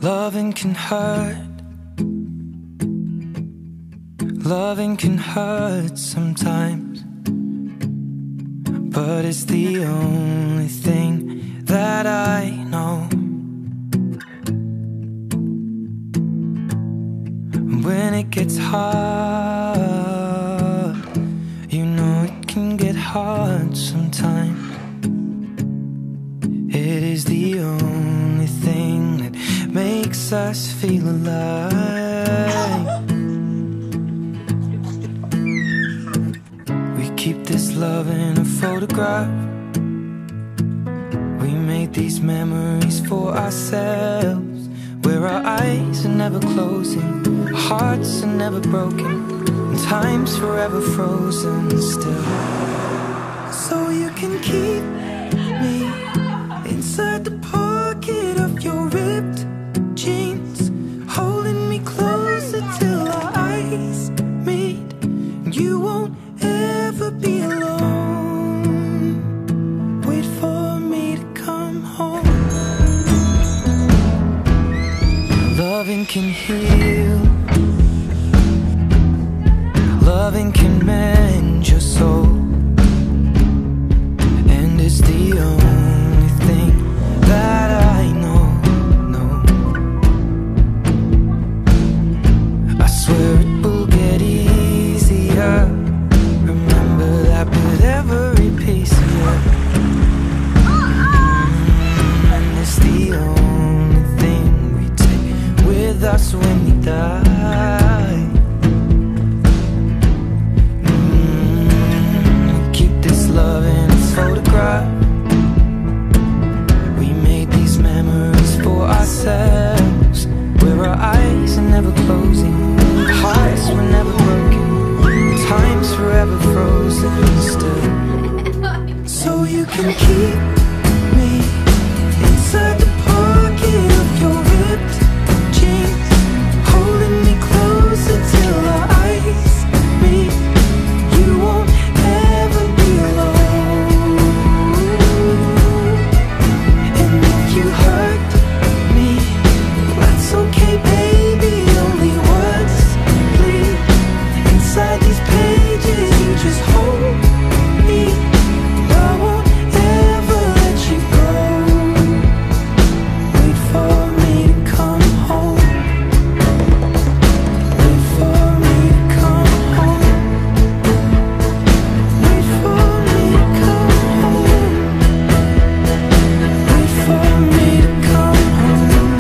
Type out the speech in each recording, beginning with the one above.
Loving can hurt. Loving can hurt sometimes, but it's the only thing that I know. When it gets hard, you know it can get hard sometimes. It is the only thing that makes us feel alive. We keep this love in a photograph. We made these memories for ourselves, where our eyes are never closing, our hearts are never broken, and time's forever frozen still. So you can keep me inside the pocket of your ripped jeans, holding me closer till our eyes meet, and you won't ever be alone. Wait for me to come home. Loving can heal. Loving can mend your soul, and it's the only thing that I know. I swear it will get easier. Remember that with every piece of you. And it's the only thing we take with us when we die. Keep this love in a photograph. We made these memories for ourselves, where our eyes are never closing, our hearts were never broken, time's forever frozen still. So you can keep me inside the pocket of your ripped jeans, holding me closer till our eyes meet. You won't ever be alone. And if you hurt me, that's okay, baby. Only words bleed inside these pages. You just hold me. I won't ever let you go. Wait for me to come home. Wait for me to come home. Wait for me to come home. Wait for me to come home.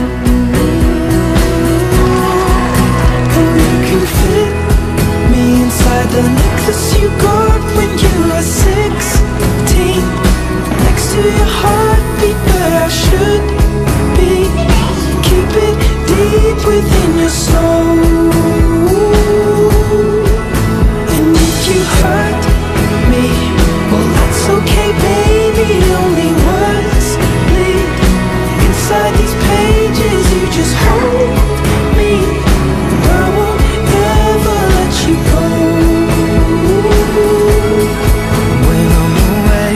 And you can fit me inside the necklace you got when you were 16, next to your heartbeat where I should be. Keep it deep within your soul. And if you hurt me, well that's okay, baby. Only words bleed inside these pages. You just hold me. I won't ever let you go. When I'm away,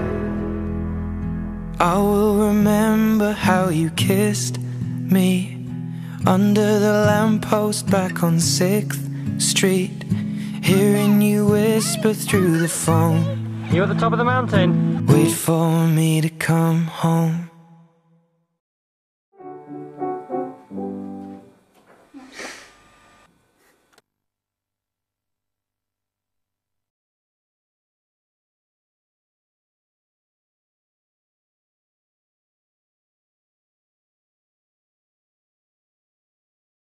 I will remember how you kissed me under the lamppost back on 6th Street, hearing you whisper through the phone, You at the top of the mountain? wait for me to come home.